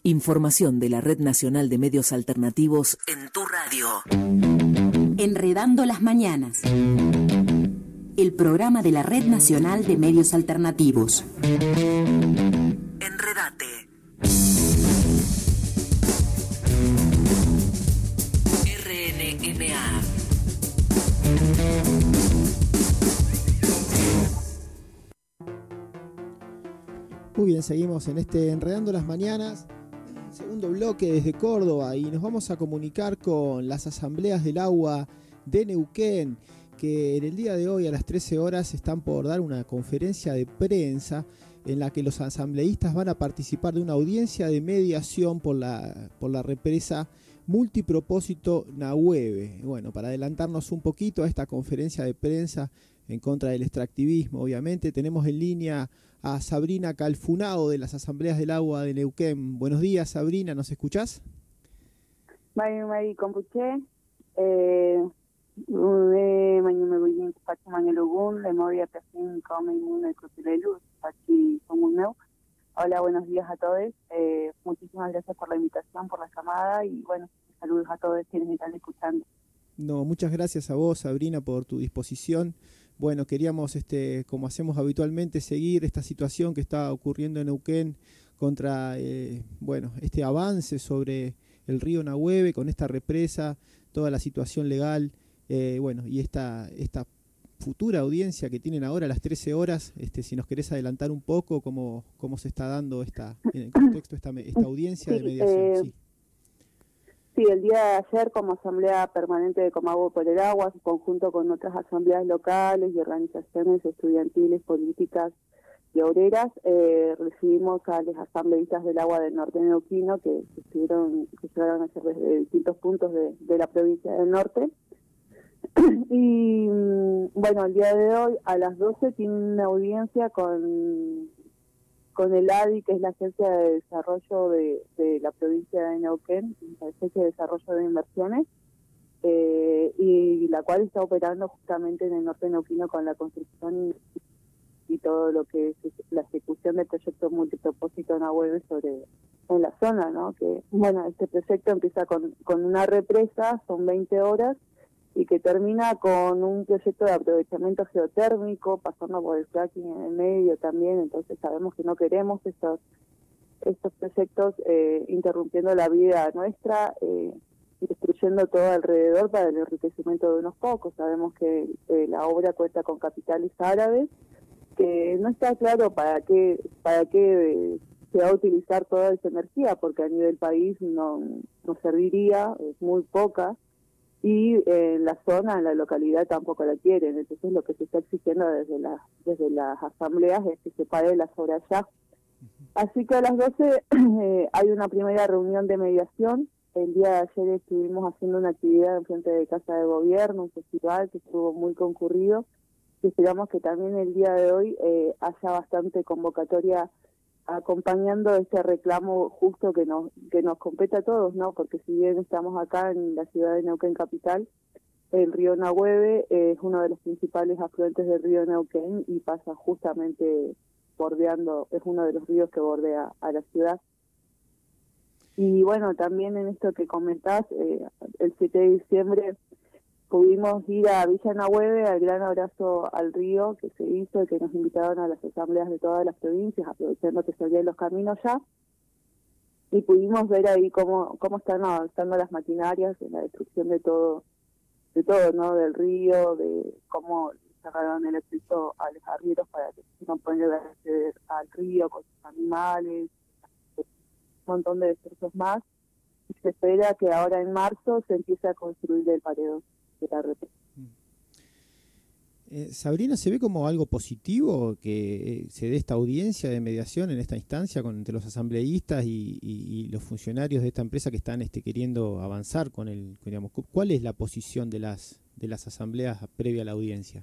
Información de la Red Nacional de Medios Alternativos en tu radio. Enredando las Mañanas. El programa de la Red Nacional de Medios Alternativos. Enredate. RNMA. Muy bien, seguimos en este Enredando las Mañanas, segundo bloque desde Córdoba, y nos vamos a comunicar con las asambleas del agua de Neuquén, que en el día de hoy a las 13 horas están por dar una conferencia de prensa en la que los asambleístas van a participar de una audiencia de mediación por la represa multipropósito Nahueve. Bueno, para adelantarnos un poquito a esta conferencia de prensa en contra del extractivismo, obviamente, tenemos en línea a Sabrina Calfunao de las Asambleas del Agua de Neuquén. Buenos días, Sabrina, ¿nos escuchás? Mari Compuché, mañana voy a Pachi Mañelugun, le moví a Pesín, Come y Mundo y Crucilelu, Pachi Comuneu. Hola, buenos días a todos. Muchísimas gracias por la invitación, por la llamada y bueno, saludos a todos quienes me están escuchando. No, muchas gracias a vos, Sabrina, por tu disposición. Bueno, queríamos, como hacemos habitualmente, seguir esta situación que está ocurriendo en Neuquén contra, este avance sobre el río Nahueve, con esta represa, toda la situación legal, y esta futura audiencia que tienen ahora a las 13 horas, si nos querés adelantar un poco cómo se está dando en el contexto esta audiencia de mediación. Sí. Sí, el día de ayer, como Asamblea Permanente de Comahue por el Agua, en conjunto con otras asambleas locales y organizaciones estudiantiles, políticas y obreras, recibimos a los asambleístas del agua del norte neuquino que llegaron a ser desde distintos puntos de la provincia del norte. Y bueno, el día de hoy a las 12 tiene una audiencia con el ADI, que es la Agencia de Desarrollo de la provincia de Neuquén, la Agencia de Desarrollo de Inversiones, y la cual está operando justamente en el norte neuquino con la construcción y todo lo que es la ejecución del proyecto multipropósito Nahueve en la zona, ¿no? Que bueno, este proyecto empieza con una represa, son 20 horas, y que termina con un proyecto de aprovechamiento geotérmico, pasando por el fracking en el medio también. Entonces sabemos que no queremos estos proyectos interrumpiendo la vida nuestra y destruyendo todo alrededor para el enriquecimiento de unos pocos. Sabemos que la obra cuenta con capitales árabes, que no está claro para qué se va a utilizar toda esa energía, porque a nivel país no serviría, es muy poca. Y en la zona, en la localidad tampoco la quieren. Entonces lo que se está exigiendo desde las asambleas es que se pare las obras ya. Así que a las 12 hay una primera reunión de mediación. El día de ayer estuvimos haciendo una actividad en frente de Casa de Gobierno, un festival que estuvo muy concurrido, y esperamos que también el día de hoy haya bastante convocatoria acompañando este reclamo justo que nos compete a todos, ¿no? Porque si bien estamos acá en la ciudad de Neuquén capital, el río Nahueve es uno de los principales afluentes del río Neuquén y pasa justamente bordeando, es uno de los ríos que bordea a la ciudad. Y bueno, también en esto que comentás, el 7 de diciembre pudimos ir a Villa Nahueve, al gran abrazo al río que se hizo y que nos invitaron a las asambleas de todas las provincias, aprovechando que se abrían los caminos ya, y pudimos ver ahí cómo están avanzando las maquinarias en la destrucción de todo, ¿no? Del río, de cómo sacaron el acceso a los arrieros para que no puedan acceder al río con sus animales, un montón de destrozos más, y se espera que ahora en marzo se empiece a construir el paredón de la represa. Sabrina, ¿se ve como algo positivo que se dé esta audiencia de mediación en esta instancia entre los asambleístas y los funcionarios de esta empresa que están queriendo avanzar con digamos, ¿cuál es la posición de las asambleas previa a la audiencia?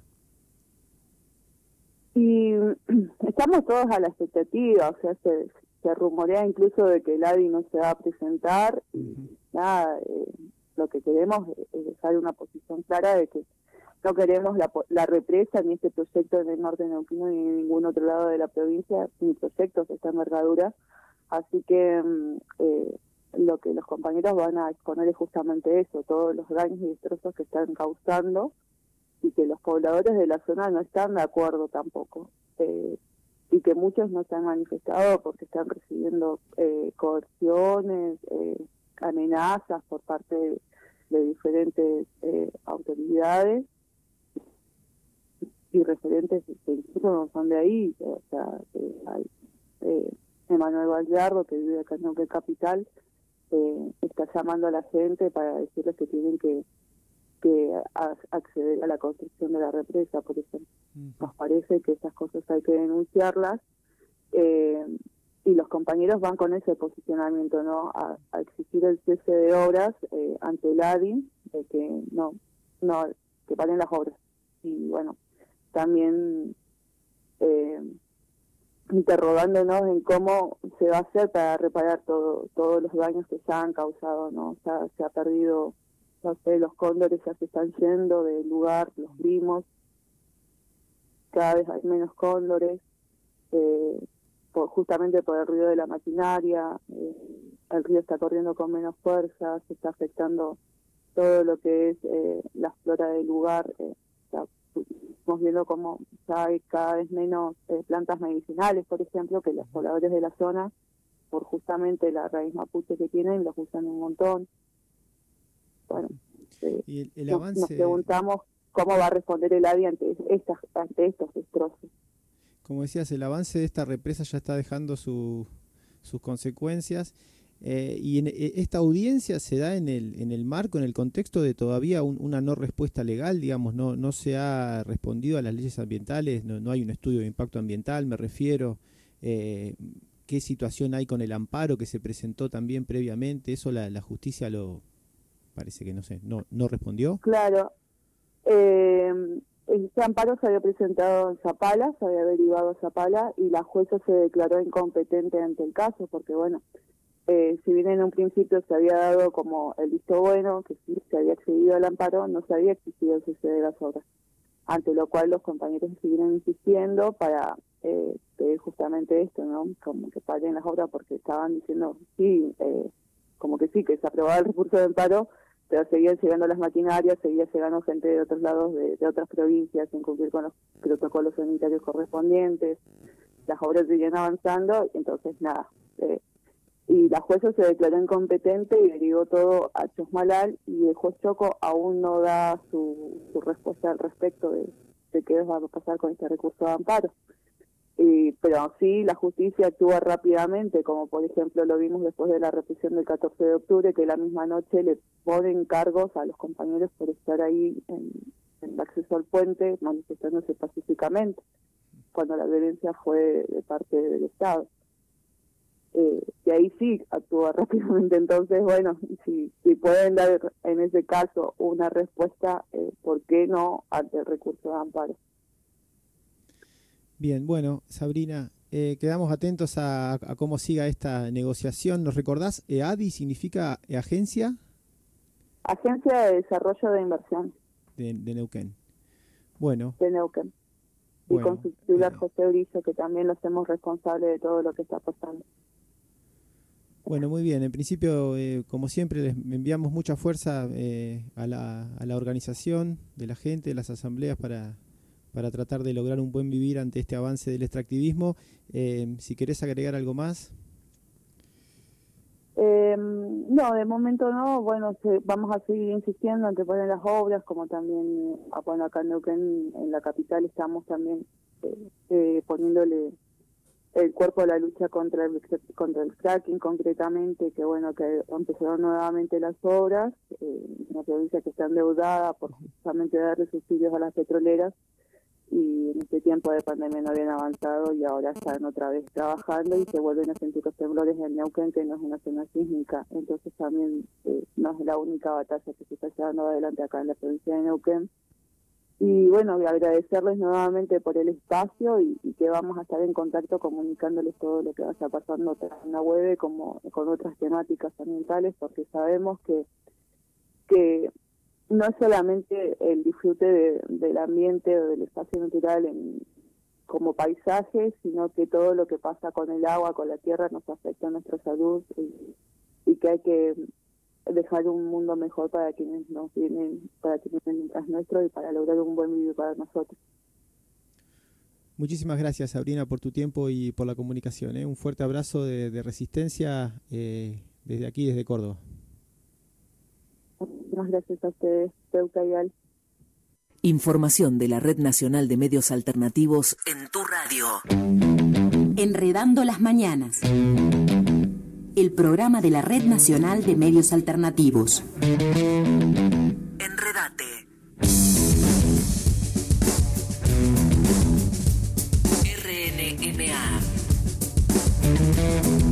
Y estamos todos a la expectativa, o sea, se rumorea incluso de que el ADI no se va a presentar, y nada, lo que queremos es dejar una posición clara de que no queremos la represa ni este proyecto en el norte neuquino ni en ningún otro lado de la provincia, ni proyectos de esta envergadura, Así que lo que los compañeros van a exponer es justamente eso, todos los daños y destrozos que están causando, y que los pobladores de la zona no están de acuerdo tampoco, y que muchos no se han manifestado porque están recibiendo coerciones, amenazas por parte de diferentes autoridades y referentes que incluso no son de ahí. O sea, hay Emanuel Vallardo, que vive acá en Neuquén Capital, está llamando a la gente para decirles que tienen que acceder a la construcción de la represa, por ejemplo. Nos parece que esas cosas hay que denunciarlas, y los compañeros van con ese posicionamiento, ¿no? A exigir el cese de obras ante el ADI, de que que paren las obras. Y bueno, también interrogándonos en cómo se va a hacer para reparar todos los daños que ya han causado, ¿no? O sea, se ha perdido, no sé, los cóndores ya se están yendo del lugar, los vimos, cada vez hay menos cóndores, justamente por el ruido de la maquinaria, el río está corriendo con menos fuerza, se está afectando todo lo que es la flora del lugar. Estamos viendo como ya hay cada vez menos plantas medicinales, por ejemplo, que los pobladores de la zona, por justamente la raíz mapuche que tienen, los usan un montón. Bueno, y el nos avance... preguntamos cómo va a responder el ADI ante estos destrozos. Como decías, el avance de esta represa ya está dejando sus consecuencias, y esta audiencia se da en el marco, en el contexto de todavía una no respuesta legal, digamos, no se ha respondido a las leyes ambientales, no hay un estudio de impacto ambiental, me refiero. ¿Qué situación hay con el amparo que se presentó también previamente? Eso la justicia parece que no respondió. Claro. Este amparo se había presentado en Zapala, se había derivado a Zapala, y la jueza se declaró incompetente ante el caso, porque bueno, si bien en un principio se había dado como el visto bueno, que sí se había accedido al amparo, no se había exigido el cese de las obras, ante lo cual los compañeros siguieron insistiendo para pedir justamente esto, ¿no? Como que paren las obras, porque estaban diciendo sí, como que sí, que se aprobaba el recurso de amparo, pero seguían llegando las maquinarias, seguía llegando gente de otros lados, de otras provincias, sin cumplir con los protocolos sanitarios correspondientes, las obras seguían avanzando, y entonces nada. Y la jueza se declaró incompetente y derivó todo a Chosmalal, y el juez Choco aún no da su respuesta al respecto de qué va a pasar con este recurso de amparo. Pero sí, la justicia actúa rápidamente, como por ejemplo lo vimos después de la represión del 14 de octubre, que la misma noche le ponen cargos a los compañeros por estar ahí en el acceso al puente, manifestándose pacíficamente, cuando la violencia fue de parte del Estado. Y ahí sí actúa rápidamente. Entonces, bueno, si pueden dar en ese caso una respuesta, ¿por qué no ante el recurso de amparo? Bien, bueno, Sabrina, quedamos atentos a cómo siga esta negociación. ¿Nos recordás? ¿ADI significa agencia? Agencia de Desarrollo de Inversión. De Neuquén. Bueno. De Neuquén. Y con su titular José Brillo, que también lo hacemos responsable de todo lo que está pasando. Bueno, muy bien. En principio, como siempre, les enviamos mucha fuerza a la organización de la gente, de las asambleas, para tratar de lograr un buen vivir ante este avance del extractivismo. Si querés agregar algo más. No, de momento no. Bueno, vamos a seguir insistiendo en que ponen las obras, como también, bueno, acá en Neuquén, en la capital, estamos también poniéndole el cuerpo a la lucha contra el fracking, concretamente, que bueno, que empezaron nuevamente las obras, una provincia que está endeudada por justamente darle subsidios a las petroleras, y en este tiempo de pandemia no habían avanzado, y ahora están otra vez trabajando y se vuelven a sentir los temblores en Neuquén, que no es una zona sísmica. Entonces también no es la única batalla que se está llevando adelante acá en la provincia de Neuquén. Y bueno, agradecerles nuevamente por el espacio, y que vamos a estar en contacto comunicándoles todo lo que vaya pasando tanto en la web como con otras temáticas ambientales, porque sabemos que no es solamente el disfrute del ambiente o del espacio natural como paisaje, sino que todo lo que pasa con el agua, con la tierra, nos afecta a nuestra salud y que hay que dejar un mundo mejor para quienes nos vienen, para quienes vienen tras nuestro y para lograr un buen vivir para nosotros. Muchísimas gracias, Sabrina, por tu tiempo y por la comunicación. Un fuerte abrazo de resistencia desde aquí, desde Córdoba. Muchas gracias a ustedes, Teuca y Al. Información de la Red Nacional de Medios Alternativos en tu radio. Enredando las mañanas. El programa de la Red Nacional de Medios Alternativos. Enredate. RNMA.